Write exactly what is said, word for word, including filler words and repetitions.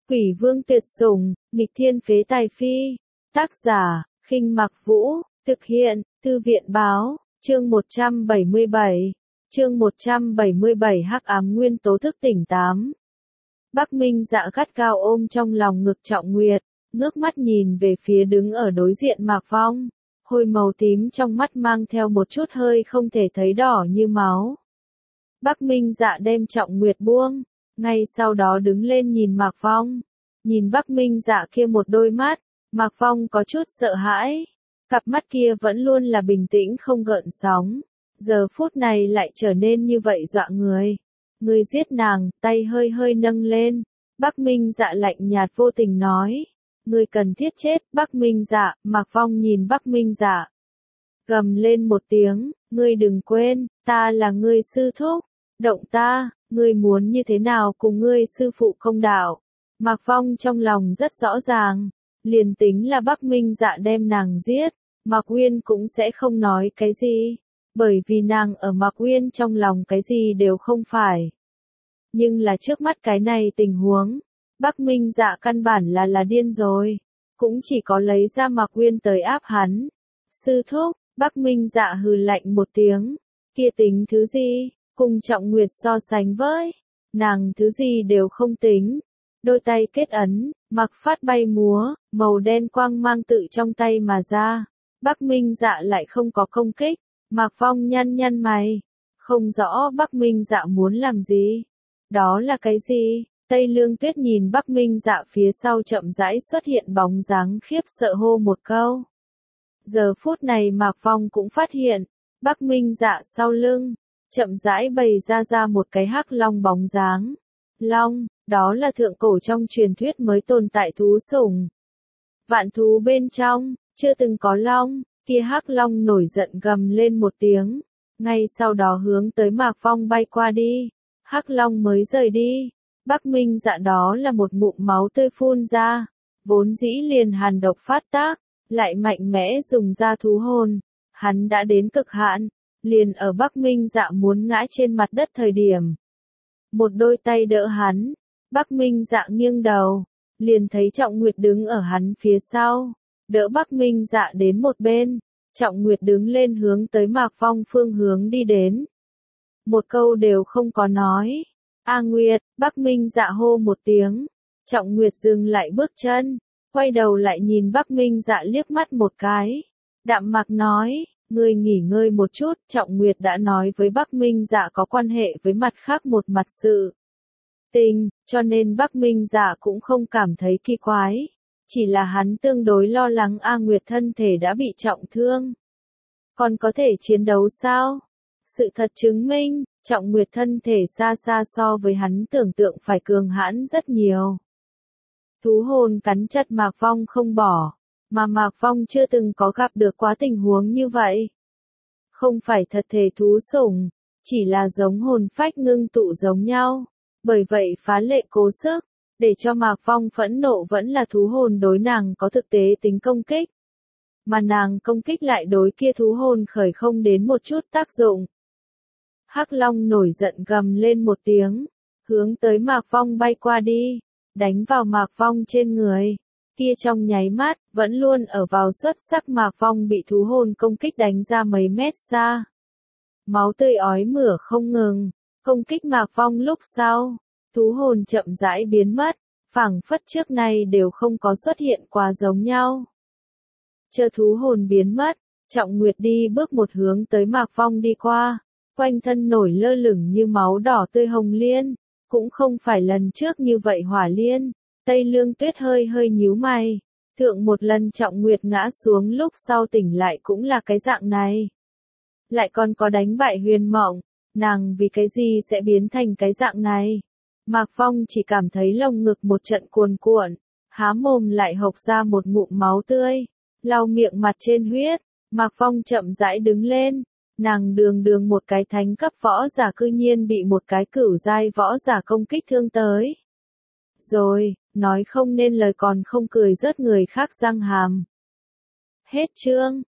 Quỷ vương tuyệt sủng, nghịch thiên phế tài phi. Tác giả, Khinh Mặc Vũ, thực hiện, Thư viện báo, chương một trăm bảy mươi bảy. Chương một trăm bảy mươi bảy Hắc ám nguyên tố thức tỉnh tám. Bắc Minh Dạ gắt gao ôm trong lòng ngực Trọng Nguyệt, ngước mắt nhìn về phía đứng ở đối diện Mạc Phong, hôi màu tím trong mắt mang theo một chút hơi không thể thấy đỏ như máu. Bắc Minh Dạ đem Trọng Nguyệt buông, ngay sau đó đứng lên nhìn Mạc Phong, nhìn Bắc Minh Dạ kia một đôi mắt, Mạc Phong có chút sợ hãi, cặp mắt kia vẫn luôn là bình tĩnh không gợn sóng, giờ phút này lại trở nên như vậy dọa người. Người giết nàng, tay hơi hơi nâng lên, Bắc Minh Dạ lạnh nhạt vô tình nói, người cần thiết chết. Bắc Minh Dạ. Mạc Phong nhìn Bắc Minh Dạ, gầm lên một tiếng, ngươi đừng quên, ta là ngươi sư thúc, động ta, ngươi muốn như thế nào cùng ngươi sư phụ công đạo. Mạc Phong trong lòng rất rõ ràng, liền tính là Bắc Minh Dạ đem nàng giết, Mạc Uyên cũng sẽ không nói cái gì, bởi vì nàng ở Mạc Uyên trong lòng cái gì đều không phải. Nhưng là trước mắt cái này tình huống, Bắc Minh Dạ căn bản là là điên rồi, cũng chỉ có lấy ra Mạc Uyên tới áp hắn. Sư thúc, Bắc Minh Dạ hừ lạnh một tiếng, kia tính thứ gì, cùng Trọng Nguyệt so sánh với, nàng thứ gì đều không tính. Đôi tay kết ấn, mặc phát bay múa, màu đen quang mang tự trong tay mà ra. Bắc Minh Dạ lại không có công kích, Mạc Phong nhăn nhăn mày, không rõ Bắc Minh Dạ muốn làm gì. Đó là cái gì? Tây Lương Tuyết nhìn Bắc Minh Dạ phía sau chậm rãi xuất hiện bóng dáng khiếp sợ hô một câu. Giờ phút này Mạc Phong cũng phát hiện, Bắc Minh Dạ sau lưng, chậm rãi bày ra ra một cái hắc long bóng dáng. Long, đó là thượng cổ trong truyền thuyết mới tồn tại thú sủng. Vạn thú bên trong, chưa từng có long, kia hắc long nổi giận gầm lên một tiếng, ngay sau đó hướng tới Mạc Phong bay qua đi. Hắc long mới rời đi, Bắc Minh Dạ đó là một ngụm máu tươi phun ra, vốn dĩ liền hàn độc phát tác, lại mạnh mẽ dùng ra thú hồn, hắn đã đến cực hạn, liền ở Bắc Minh Dạ muốn ngã trên mặt đất thời điểm. Một đôi tay đỡ hắn, Bắc Minh Dạ nghiêng đầu, liền thấy Trọng Nguyệt đứng ở hắn phía sau, đỡ Bắc Minh Dạ đến một bên, Trọng Nguyệt đứng lên hướng tới Mạc Phong phương hướng đi đến. Một câu đều không có nói. A Nguyệt, Bắc Minh Dạ hô một tiếng, Trọng Nguyệt dừng lại bước chân, quay đầu lại nhìn Bắc Minh Dạ liếc mắt một cái, đạm mạc nói, ngươi nghỉ ngơi một chút. Trọng Nguyệt đã nói với Bắc Minh Dạ có quan hệ với mặt khác một mặt sự tình, cho nên Bắc Minh Dạ cũng không cảm thấy kỳ quái, chỉ là hắn tương đối lo lắng A Nguyệt thân thể đã bị trọng thương. Còn có thể chiến đấu sao? Sự thật chứng minh, Trọng Nguyệt thân thể xa xa so với hắn tưởng tượng phải cường hãn rất nhiều. Thú hồn cắn chặt Mạc Phong không bỏ, mà Mạc Phong chưa từng có gặp được quá tình huống như vậy. Không phải thật thể thú sủng, chỉ là giống hồn phách ngưng tụ giống nhau, bởi vậy phá lệ cố sức, để cho Mạc Phong phẫn nộ vẫn là thú hồn đối nàng có thực tế tính công kích. Mà nàng công kích lại đối kia thú hồn khởi không đến một chút tác dụng. Hắc Long nổi giận gầm lên một tiếng, hướng tới Mạc Phong bay qua đi, đánh vào Mạc Phong trên người. Kia trong nháy mắt, vẫn luôn ở vào xuất sắc Mạc Phong bị thú hồn công kích đánh ra mấy mét xa. Máu tươi ói mửa không ngừng, công kích Mạc Phong lúc sau, thú hồn chậm rãi biến mất, phảng phất trước nay đều không có xuất hiện qua giống nhau. Chờ thú hồn biến mất, Trọng Nguyệt đi bước một hướng tới Mạc Phong đi qua, quanh thân nổi lơ lửng như máu đỏ tươi hồng liên, cũng không phải lần trước như vậy hỏa liên. Tây Lương Tuyết hơi hơi nhíu mày, thượng một lần Trọng Nguyệt ngã xuống lúc sau tỉnh lại cũng là cái dạng này. Lại còn có đánh bại Huyền Mộng, nàng vì cái gì sẽ biến thành cái dạng này? Mạc Phong chỉ cảm thấy lồng ngực một trận cuồn cuộn, há mồm lại hộc ra một ngụm máu tươi, lau miệng mặt trên huyết. Mạc Phong chậm rãi đứng lên, nàng đường đường một cái thánh cấp võ giả cư nhiên bị một cái cửu giai võ giả công kích thương tới. Rồi, nói không nên lời còn không cười rớt người khác răng hàm. Hết chương.